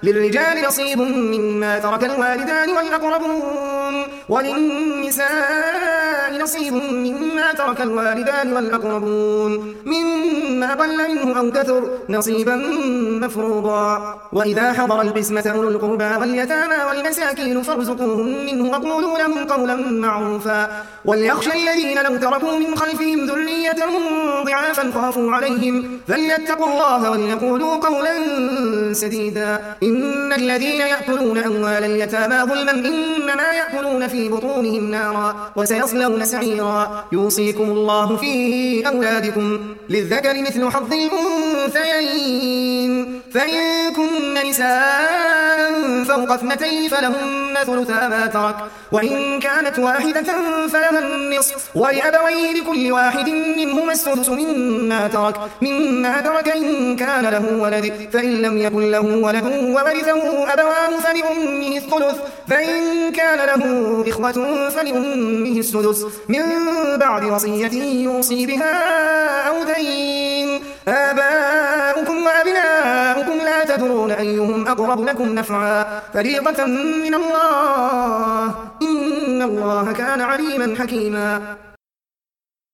للرجال نصيب مما ترك الوالدان والأقربون وللنساء نصيب مما ترك الوالدان والأقربون مما قل منه أو كثر نصيبا مفروضا وإذا حضر القسمة أولو القربى واليتامى والمساكين فارزقوهم منه وقولوا لهم قولا معروفا وليخشى الذين لو تركوا من خلفهم ذرية ضعافا خافوا عليهم فليتقوا الله وليقولوا قولا سديدا إن الذين يأكلون أموال اليتامى ظلما إنما يأكلون في بطونهم نارا وسيصلون سعيرا يوصيكم الله في أولادكم للذكر مثل حظ الأنثيين فإن كن نساء فوق اثنتين فلهن ثلثا ما ترك وإن كانت واحدة فلها النصف ولأبويه لكل واحد منهما السدس مما ترك إن كان له ولد فإن لم يكن له ولد وورثه أبواه فلأمه الثلث فإن كان له إخوة فلأمه السدس من بعد وصية يوصي بها أو دين آباؤكم وأبناؤكم لا تدرون أيهم أقرب لكم نفعا فريضة من الله إن الله كان عليما حكيما